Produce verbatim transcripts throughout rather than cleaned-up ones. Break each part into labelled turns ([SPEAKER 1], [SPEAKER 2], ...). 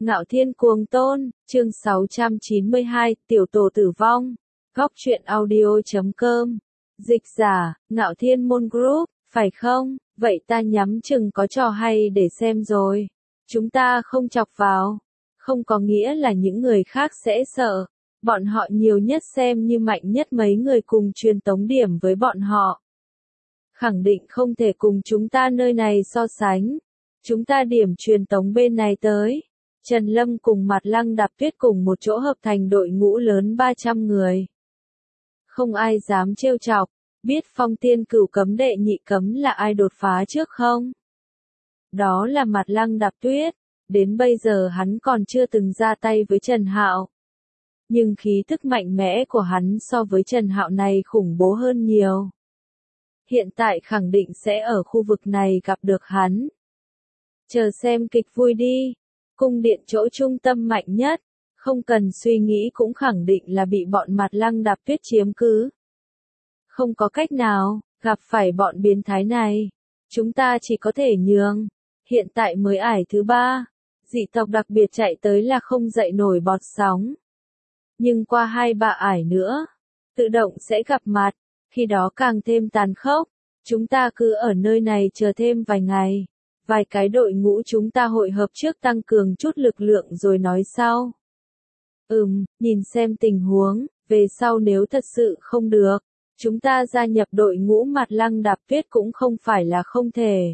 [SPEAKER 1] Ngạo Thiên Cuồng Tôn, chương sáu trăm chín mươi hai, Tiểu Tổ Tử Vong. Góc truyện audio chấm com. Dịch giả, Ngạo Thiên Môn Group, phải không? Vậy ta nhắm chừng có trò hay để xem rồi. Chúng ta không chọc vào. Không có nghĩa là những người khác sẽ sợ. Bọn họ nhiều nhất xem như mạnh nhất mấy người cùng truyền tống điểm với bọn họ. Khẳng định không thể cùng chúng ta nơi này so sánh. Chúng ta điểm truyền tống bên này tới. Trần Lâm cùng Mạt Lăng Đạp Tuyết cùng một chỗ hợp thành đội ngũ lớn ba trăm người. Không ai dám trêu chọc, biết Phong Tiên Cửu cấm đệ nhị cấm là ai đột phá trước không? Đó là Mạt Lăng Đạp Tuyết, đến bây giờ hắn còn chưa từng ra tay với Trần Hạo. Nhưng khí tức mạnh mẽ của hắn so với Trần Hạo này khủng bố hơn nhiều. Hiện tại khẳng định sẽ ở khu vực này gặp được hắn. Chờ xem kịch vui đi. Cung điện chỗ trung tâm mạnh nhất, không cần suy nghĩ cũng khẳng định là bị bọn Mạt Lăng Đạp Tuyết chiếm cứ. Không có cách nào, gặp phải bọn biến thái này, chúng ta chỉ có thể nhường. Hiện tại mới ải thứ ba, dị tộc đặc biệt chạy tới là không dậy nổi bọt sóng. Nhưng qua hai ba ải nữa, tự động sẽ gặp mặt, khi đó càng thêm tàn khốc. Chúng ta cứ ở nơi này chờ thêm vài ngày. Vài cái đội ngũ chúng ta hội hợp trước tăng cường chút lực lượng rồi nói sau. Ừm, nhìn xem tình huống, về sau nếu thật sự không được, chúng ta gia nhập đội ngũ Mạt Lăng Đạp Tuyết cũng không phải là không thể.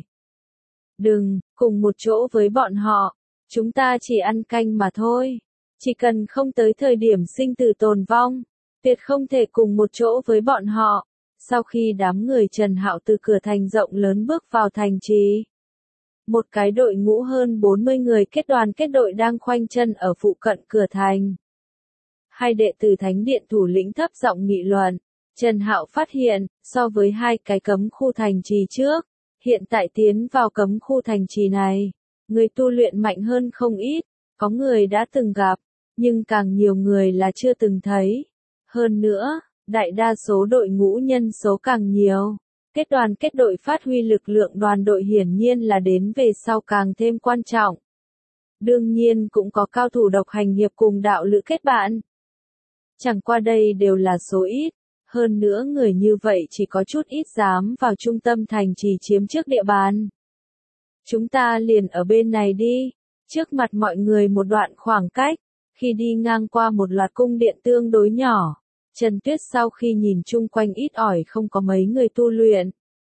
[SPEAKER 1] Đừng, cùng một chỗ với bọn họ, chúng ta chỉ ăn canh mà thôi. Chỉ cần không tới thời điểm sinh tử tồn vong, tuyệt không thể cùng một chỗ với bọn họ. Sau khi đám người Trần Hạo từ cửa thành rộng lớn bước vào thành trì, một cái đội ngũ hơn bốn mươi người kết đoàn kết đội đang khoanh chân ở phụ cận cửa thành. Hai đệ tử Thánh Điện thủ lĩnh thấp giọng nghị luận. Trần Hạo phát hiện, so với hai cái cấm khu thành trì trước, hiện tại tiến vào cấm khu thành trì này, người tu luyện mạnh hơn không ít, có người đã từng gặp, nhưng càng nhiều người là chưa từng thấy. Hơn nữa, đại đa số đội ngũ nhân số càng nhiều. Kết đoàn kết đội phát huy lực lượng đoàn đội hiển nhiên là đến về sau càng thêm quan trọng. Đương nhiên cũng có cao thủ độc hành hiệp cùng đạo lữ kết bạn. Chẳng qua đây đều là số ít, hơn nữa người như vậy chỉ có chút ít dám vào trung tâm thành trì chiếm trước địa bàn. Chúng ta liền ở bên này đi, trước mặt mọi người một đoạn khoảng cách, khi đi ngang qua một loạt cung điện tương đối nhỏ. Trần Tuyết sau khi nhìn chung quanh ít ỏi không có mấy người tu luyện.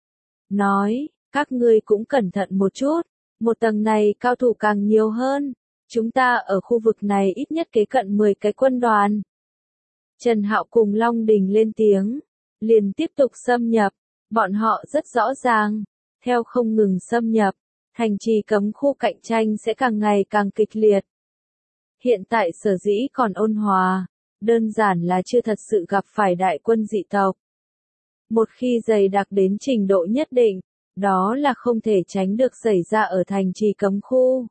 [SPEAKER 1] Nói, các ngươi cũng cẩn thận một chút, một tầng này cao thủ càng nhiều hơn. Chúng ta ở khu vực này ít nhất kế cận mười cái quân đoàn. Trần Hạo cùng Long Đình lên tiếng, liền tiếp tục xâm nhập, bọn họ rất rõ ràng, theo không ngừng xâm nhập, thành trì cấm khu cạnh tranh sẽ càng ngày càng kịch liệt. Hiện tại sở dĩ còn ôn hòa. Đơn giản là chưa thật sự gặp phải đại quân dị tộc. Một khi dày đặc đến trình độ nhất định, đó là không thể tránh được xảy ra ở thành trì cấm khu.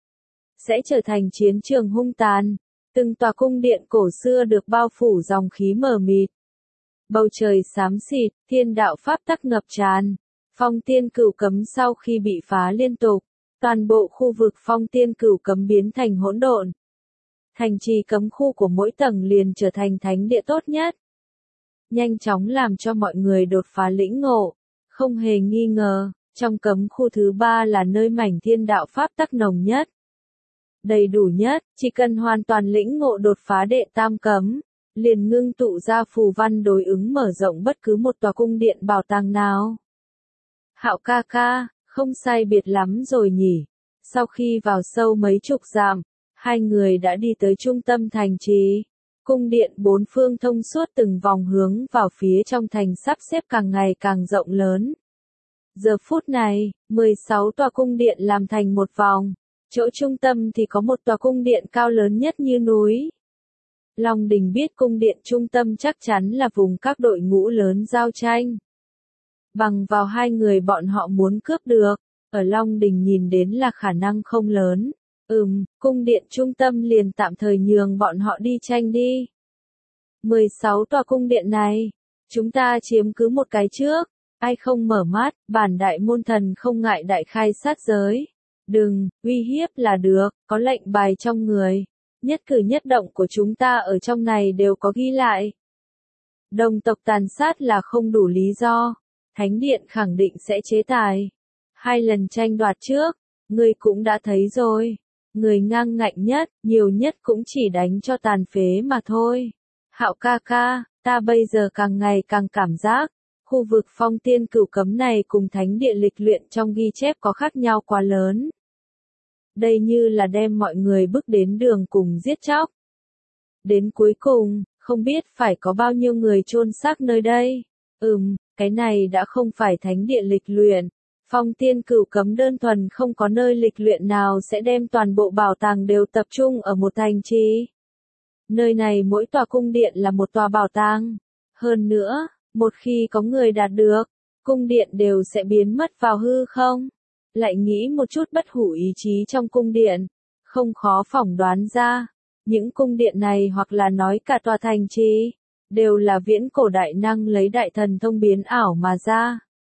[SPEAKER 1] Sẽ trở thành chiến trường hung tàn, từng tòa cung điện cổ xưa được bao phủ dòng khí mờ mịt. Bầu trời xám xịt, thiên đạo pháp tắc ngập tràn. Phong Tiên Cửu cấm sau khi bị phá liên tục, toàn bộ khu vực Phong Tiên Cửu cấm biến thành hỗn độn. Thành trì cấm khu của mỗi tầng liền trở thành thánh địa tốt nhất. Nhanh chóng làm cho mọi người đột phá lĩnh ngộ. Không hề nghi ngờ, trong cấm khu thứ ba là nơi mảnh thiên đạo pháp tắc nồng nhất. Đầy đủ nhất, chỉ cần hoàn toàn lĩnh ngộ đột phá đệ tam cấm, liền ngưng tụ ra phù văn đối ứng mở rộng bất cứ một tòa cung điện bảo tàng nào. Hạo ca ca, không sai biệt lắm rồi nhỉ. Sau khi vào sâu mấy chục dặm, hai người đã đi tới trung tâm thành trì. Cung điện bốn phương thông suốt từng vòng hướng vào phía trong thành sắp xếp càng ngày càng rộng lớn. Giờ phút này, mười sáu tòa cung điện làm thành một vòng. Chỗ trung tâm thì có một tòa cung điện cao lớn nhất như núi. Long Đình biết cung điện trung tâm chắc chắn là vùng các đội ngũ lớn giao tranh. Bằng vào hai người bọn họ muốn cướp được, ở Long Đình nhìn đến là khả năng không lớn. Ừm, cung điện trung tâm liền tạm thời nhường bọn họ đi tranh đi. mười sáu tòa cung điện này, chúng ta chiếm cứ một cái trước, ai không mở mắt, bản đại môn thần không ngại đại khai sát giới. Đừng, uy hiếp là được, có lệnh bài trong người. Nhất cử nhất động của chúng ta ở trong này đều có ghi lại. Đồng tộc tàn sát là không đủ lý do. Thánh điện khẳng định sẽ chế tài. Hai lần tranh đoạt trước, ngươi cũng đã thấy rồi. Người ngang ngạnh nhất, nhiều nhất cũng chỉ đánh cho tàn phế mà thôi. Hạo ca ca, ta bây giờ càng ngày càng cảm giác, khu vực phong tiên cửu cấm này cùng thánh địa lịch luyện trong ghi chép có khác nhau quá lớn. Đây như là đem mọi người bước đến đường cùng giết chóc. Đến cuối cùng, không biết phải có bao nhiêu người chôn xác nơi đây. Ừm, cái này đã không phải thánh địa lịch luyện. Phong tiên cửu cấm đơn thuần không có nơi lịch luyện nào sẽ đem toàn bộ bảo tàng đều tập trung ở một thành trì. Nơi này mỗi tòa cung điện là một tòa bảo tàng. Hơn nữa, một khi có người đạt được, cung điện đều sẽ biến mất vào hư không. Lại nghĩ một chút bất hủ ý chí trong cung điện, không khó phỏng đoán ra. Những cung điện này hoặc là nói cả tòa thành trì, đều là viễn cổ đại năng lấy đại thần thông biến ảo mà ra.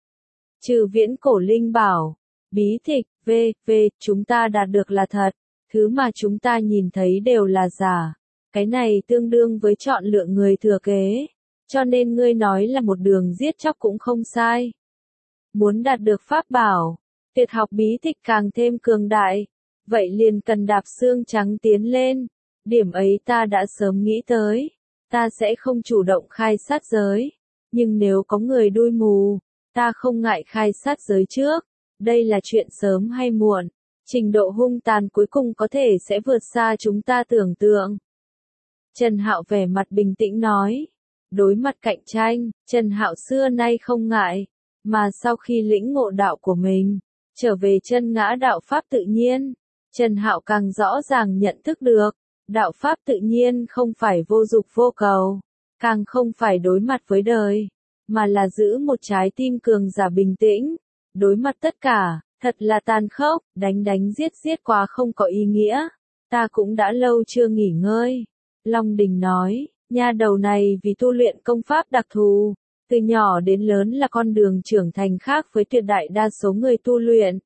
[SPEAKER 1] Trừ viễn cổ linh bảo, bí tịch, v, v, chúng ta đạt được là thật, thứ mà chúng ta nhìn thấy đều là giả. Cái này tương đương với chọn lựa người thừa kế, cho nên ngươi nói là một đường giết chóc cũng không sai. Muốn đạt được pháp bảo, tuyệt học bí tịch càng thêm cường đại, vậy liền cần đạp xương trắng tiến lên. Điểm ấy ta đã sớm nghĩ tới, ta sẽ không chủ động khai sát giới, nhưng nếu có người đuôi mù, ta không ngại khai sát giới trước, đây là chuyện sớm hay muộn, trình độ hung tàn cuối cùng có thể sẽ vượt xa chúng ta tưởng tượng. Trần Hạo vẻ mặt bình tĩnh nói, đối mặt cạnh tranh, Trần Hạo xưa nay không ngại, mà sau khi lĩnh ngộ đạo của mình, trở về chân ngã đạo pháp tự nhiên, Trần Hạo càng rõ ràng nhận thức được, đạo pháp tự nhiên không phải vô dục vô cầu, càng không phải đối mặt với đời, mà là giữ một trái tim cường giả bình tĩnh, đối mặt tất cả, thật là tàn khốc, đánh đánh giết giết quá không có ý nghĩa, ta cũng đã lâu chưa nghỉ ngơi. Long Đình nói, nha đầu này vì tu luyện công pháp đặc thù, từ nhỏ đến lớn là con đường trưởng thành khác với tuyệt đại đa số người tu luyện.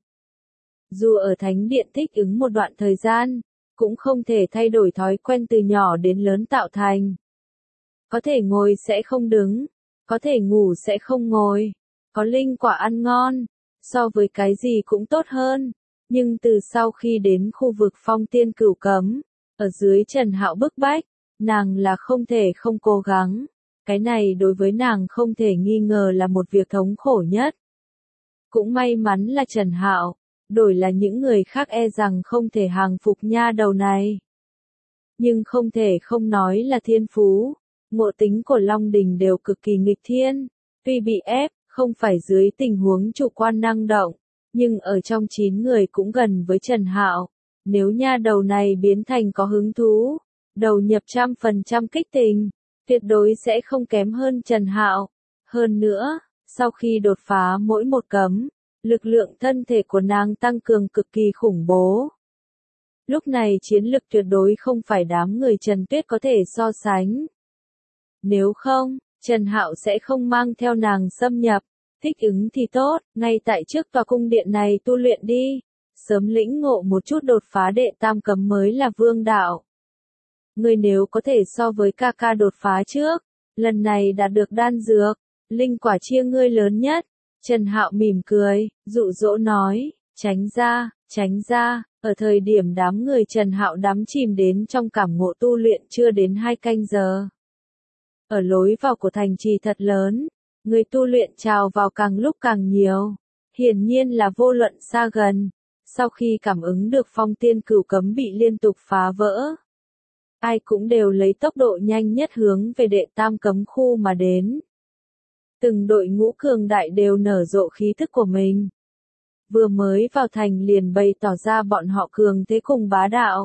[SPEAKER 1] Dù ở thánh điện thích ứng một đoạn thời gian, cũng không thể thay đổi thói quen từ nhỏ đến lớn tạo thành. Có thể ngồi sẽ không đứng, có thể ngủ sẽ không ngồi, có linh quả ăn ngon, so với cái gì cũng tốt hơn. Nhưng từ sau khi đến khu vực phong tiên cửu cấm, ở dưới Trần Hạo bức bách, nàng là không thể không cố gắng. Cái này đối với nàng không thể nghi ngờ là một việc thống khổ nhất. Cũng may mắn là Trần Hạo, đổi là những người khác e rằng không thể hàng phục nha đầu này. Nhưng không thể không nói là thiên phú, ngộ tính của Long Đình đều cực kỳ nghịch thiên, tuy bị ép, không phải dưới tình huống chủ quan năng động, nhưng ở trong chín người cũng gần với Trần Hạo. Nếu nha đầu này biến thành có hứng thú, đầu nhập trăm phần trăm kích tình, tuyệt đối sẽ không kém hơn Trần Hạo. Hơn nữa, sau khi đột phá mỗi một cấm, lực lượng thân thể của nàng tăng cường cực kỳ khủng bố. Lúc này chiến lực tuyệt đối không phải đám người Trần Tuyết có thể so sánh. Nếu không, Trần Hạo sẽ không mang theo nàng xâm nhập, thích ứng thì tốt, ngay tại trước tòa cung điện này tu luyện đi, sớm lĩnh ngộ một chút đột phá đệ tam cấm mới là vương đạo. Người nếu có thể so với ca ca đột phá trước, lần này đạt được đan dược, linh quả chia ngươi lớn nhất. Trần Hạo mỉm cười, dụ dỗ nói, tránh ra, tránh ra, ở thời điểm đám người Trần Hạo đắm chìm đến trong cảm ngộ tu luyện chưa đến hai canh giờ. Ở lối vào của thành trì thật lớn, người tu luyện trào vào càng lúc càng nhiều, hiển nhiên là vô luận xa gần, sau khi cảm ứng được phong tiên cửu cấm bị liên tục phá vỡ. Ai cũng đều lấy tốc độ nhanh nhất hướng về đệ tam cấm khu mà đến. Từng đội ngũ cường đại đều nở rộ khí thức của mình. Vừa mới vào thành liền bày tỏ ra bọn họ cường thế cùng bá đạo.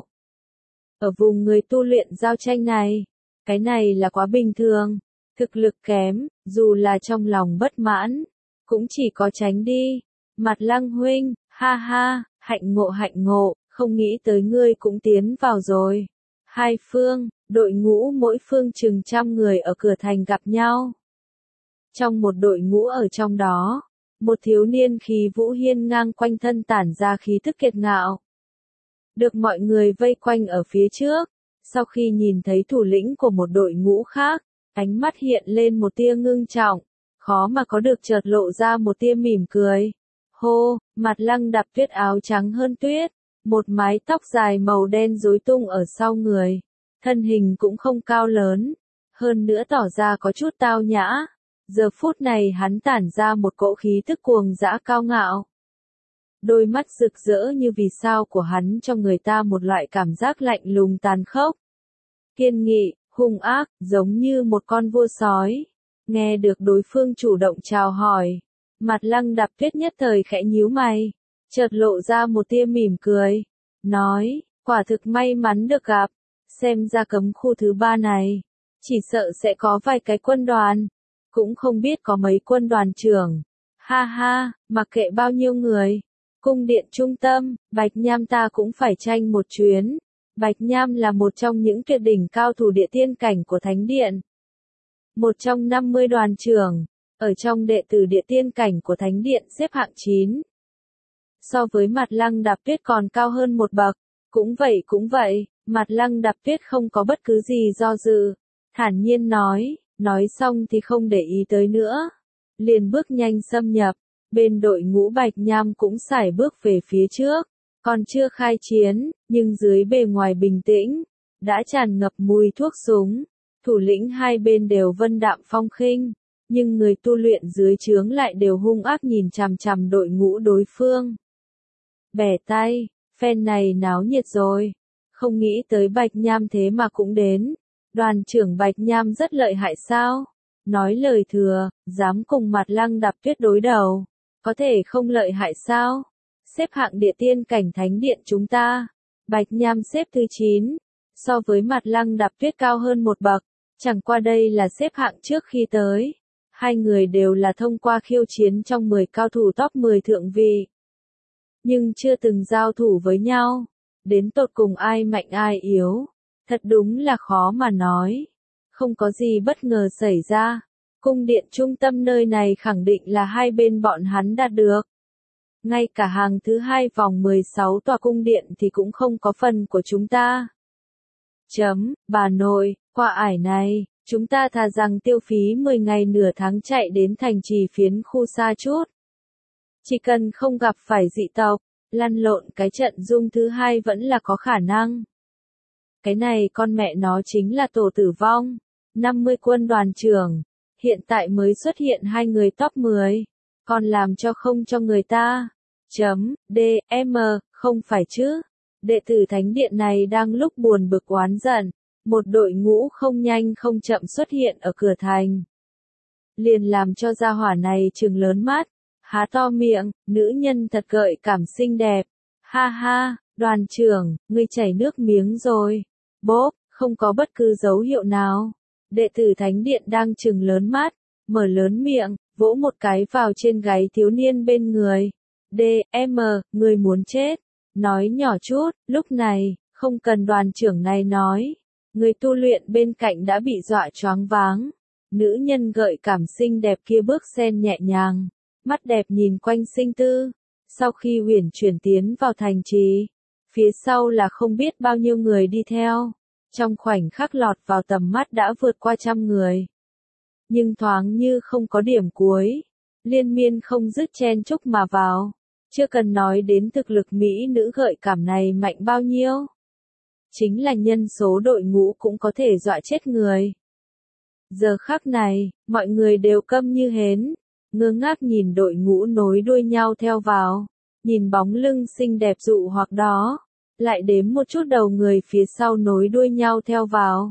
[SPEAKER 1] Ở vùng người tu luyện giao tranh này, cái này là quá bình thường, thực lực kém, dù là trong lòng bất mãn, cũng chỉ có tránh đi. Mặt Lăng huynh, ha ha, hạnh ngộ hạnh ngộ, không nghĩ tới ngươi cũng tiến vào rồi. Hai phương, đội ngũ mỗi phương chừng trăm người ở cửa thành gặp nhau. Trong một đội ngũ ở trong đó, một thiếu niên khí vũ hiên ngang quanh thân tản ra khí thức kiệt ngạo. Được mọi người vây quanh ở phía trước, sau khi nhìn thấy thủ lĩnh của một đội ngũ khác, ánh mắt hiện lên một tia ngưng trọng, khó mà có được chợt lộ ra một tia mỉm cười. Hô, Mặt Lăng Đạp Tuyết áo trắng hơn tuyết, một mái tóc dài màu đen rối tung ở sau người, thân hình cũng không cao lớn, hơn nữa tỏ ra có chút tao nhã. Giờ phút này hắn tản ra một cỗ khí tức cuồng dã cao ngạo. Đôi mắt rực rỡ như vì sao của hắn cho người ta một loại cảm giác lạnh lùng tàn khốc. Kiên nghị, hung ác, giống như một con vua sói. Nghe được đối phương chủ động chào hỏi, Mặt Lăng Đạp Tuyết nhất thời khẽ nhíu mày, chợt lộ ra một tia mỉm cười, nói, quả thực may mắn được gặp, xem ra cấm khu thứ ba này, chỉ sợ sẽ có vài cái quân đoàn, cũng không biết có mấy quân đoàn trưởng. Ha ha, mặc kệ bao nhiêu người, cung điện trung tâm, Bạch Nham ta cũng phải tranh một chuyến. Bạch Nham là một trong những tuyệt đỉnh cao thủ địa tiên cảnh của Thánh Điện. Một trong năm mươi đoàn trưởng, ở trong đệ tử địa tiên cảnh của Thánh Điện xếp hạng chín. So với Mặt Lăng Đạp Tuyết còn cao hơn một bậc, cũng vậy cũng vậy, Mặt Lăng Đạp Tuyết không có bất cứ gì do dự, thản nhiên nói, nói xong thì không để ý tới nữa. Liền bước nhanh xâm nhập, bên đội ngũ Bạch Nham cũng sải bước về phía trước. Còn chưa khai chiến, nhưng dưới bề ngoài bình tĩnh, đã tràn ngập mùi thuốc súng. Thủ lĩnh hai bên đều vân đạm phong khinh, nhưng người tu luyện dưới trướng lại đều hung ác nhìn chằm chằm đội ngũ đối phương. Bẻ tay, phen này náo nhiệt rồi. Không nghĩ tới Bạch Nham thế mà cũng đến. Đoàn trưởng Bạch Nham rất lợi hại sao? Nói lời thừa, dám cùng Mặt Lăng Đạp Tuyết đối đầu. Có thể không lợi hại sao? Xếp hạng địa tiên cảnh Thánh Điện chúng ta, Bạch Nham xếp thứ chín, so với Mặt Lăng Đạp Tuyết cao hơn một bậc, chẳng qua đây là xếp hạng trước khi tới. Hai người đều là thông qua khiêu chiến trong mười cao thủ top mười thượng vị, nhưng chưa từng giao thủ với nhau, đến tột cùng ai mạnh ai yếu, thật đúng là khó mà nói. Không có gì bất ngờ xảy ra, cung điện trung tâm nơi này khẳng định là hai bên bọn hắn đạt được. Ngay cả hàng thứ hai vòng mười sáu tòa cung điện thì cũng không có phần của chúng ta. Chấm, bà nội, qua ải này, chúng ta thà rằng tiêu phí mười ngày nửa tháng chạy đến thành trì phiến khu xa chút. Chỉ cần không gặp phải dị tộc, lăn lộn cái trận dung thứ hai vẫn là có khả năng. Cái này con mẹ nó chính là tổ tử vong. năm mươi quân đoàn trưởng, hiện tại mới xuất hiện hai người top mười, còn làm cho không cho người ta. Chấm, D, M, không phải chứ. Đệ tử Thánh Điện này đang lúc buồn bực oán giận, một đội ngũ không nhanh không chậm xuất hiện ở cửa thành. Liền làm cho gia hỏa này trừng lớn mắt, há to miệng, nữ nhân thật gợi cảm xinh đẹp. Ha ha, đoàn trưởng, ngươi chảy nước miếng rồi. Bốp, không có bất cứ dấu hiệu nào. Đệ tử Thánh Điện đang trừng lớn mắt, mở lớn miệng, vỗ một cái vào trên gáy thiếu niên bên người. D, M, người muốn chết. Nói nhỏ chút, lúc này, không cần đoàn trưởng này nói. Người tu luyện bên cạnh đã bị dọa choáng váng. Nữ nhân gợi cảm xinh đẹp kia bước sen nhẹ nhàng, mắt đẹp nhìn quanh sinh tư. Sau khi uyển chuyển tiến vào thành trì, phía sau là không biết bao nhiêu người đi theo. Trong khoảnh khắc lọt vào tầm mắt đã vượt qua trăm người. Nhưng thoáng như không có điểm cuối, liên miên không dứt chen chúc mà vào. Chưa cần nói đến thực lực mỹ nữ gợi cảm này mạnh bao nhiêu. Chính là nhân số đội ngũ cũng có thể dọa chết người. Giờ khắc này, mọi người đều câm như hến, ngơ ngác nhìn đội ngũ nối đuôi nhau theo vào, nhìn bóng lưng xinh đẹp dụ hoặc đó, lại đếm một chút đầu người phía sau nối đuôi nhau theo vào.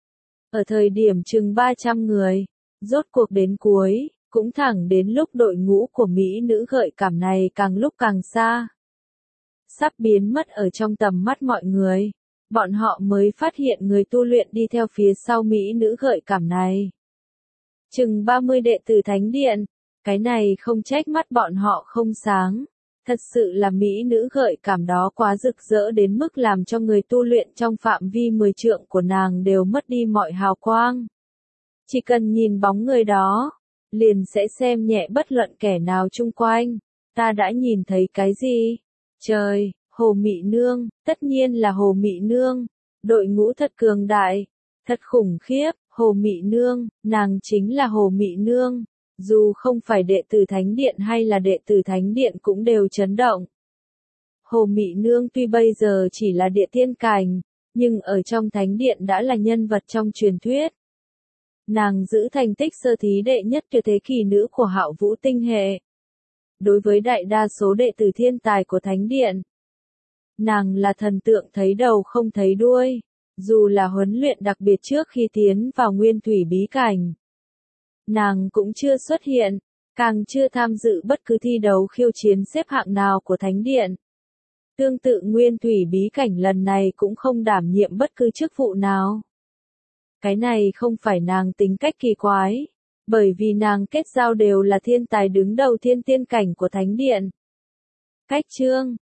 [SPEAKER 1] Ở thời điểm chừng ba trăm người, rốt cuộc đến cuối, cũng thẳng đến lúc đội ngũ của mỹ nữ gợi cảm này càng lúc càng xa, sắp biến mất ở trong tầm mắt mọi người, bọn họ mới phát hiện người tu luyện đi theo phía sau mỹ nữ gợi cảm này. Chừng ba mươi đệ tử Thánh Điện, cái này không trách mắt bọn họ không sáng. Thật sự là mỹ nữ gợi cảm đó quá rực rỡ đến mức làm cho người tu luyện trong phạm vi mười trượng của nàng đều mất đi mọi hào quang. Chỉ cần nhìn bóng người đó, liền sẽ xem nhẹ bất luận kẻ nào chung quanh. Ta đã nhìn thấy cái gì? Trời, Hồ Mị Nương, tất nhiên là Hồ Mị Nương. Đội ngũ thật cường đại, thật khủng khiếp, Hồ Mị Nương, nàng chính là Hồ Mị Nương. Dù không phải đệ tử Thánh Điện hay là đệ tử Thánh Điện cũng đều chấn động. Hồ Mị Nương tuy bây giờ chỉ là địa tiên cảnh, nhưng ở trong Thánh Điện đã là nhân vật trong truyền thuyết. Nàng giữ thành tích sơ thí đệ nhất tuyệt thế kỳ nữ của Hạo Vũ tinh hệ. Đối với đại đa số đệ tử thiên tài của Thánh Điện, nàng là thần tượng thấy đầu không thấy đuôi. Dù là huấn luyện đặc biệt trước khi tiến vào nguyên thủy bí cảnh, nàng cũng chưa xuất hiện, càng chưa tham dự bất cứ thi đấu khiêu chiến xếp hạng nào của Thánh Điện. Tương tự nguyên thủy bí cảnh lần này cũng không đảm nhiệm bất cứ chức vụ nào. Cái này không phải nàng tính cách kỳ quái, bởi vì nàng kết giao đều là thiên tài đứng đầu thiên tiên cảnh của Thánh Điện. Cách chương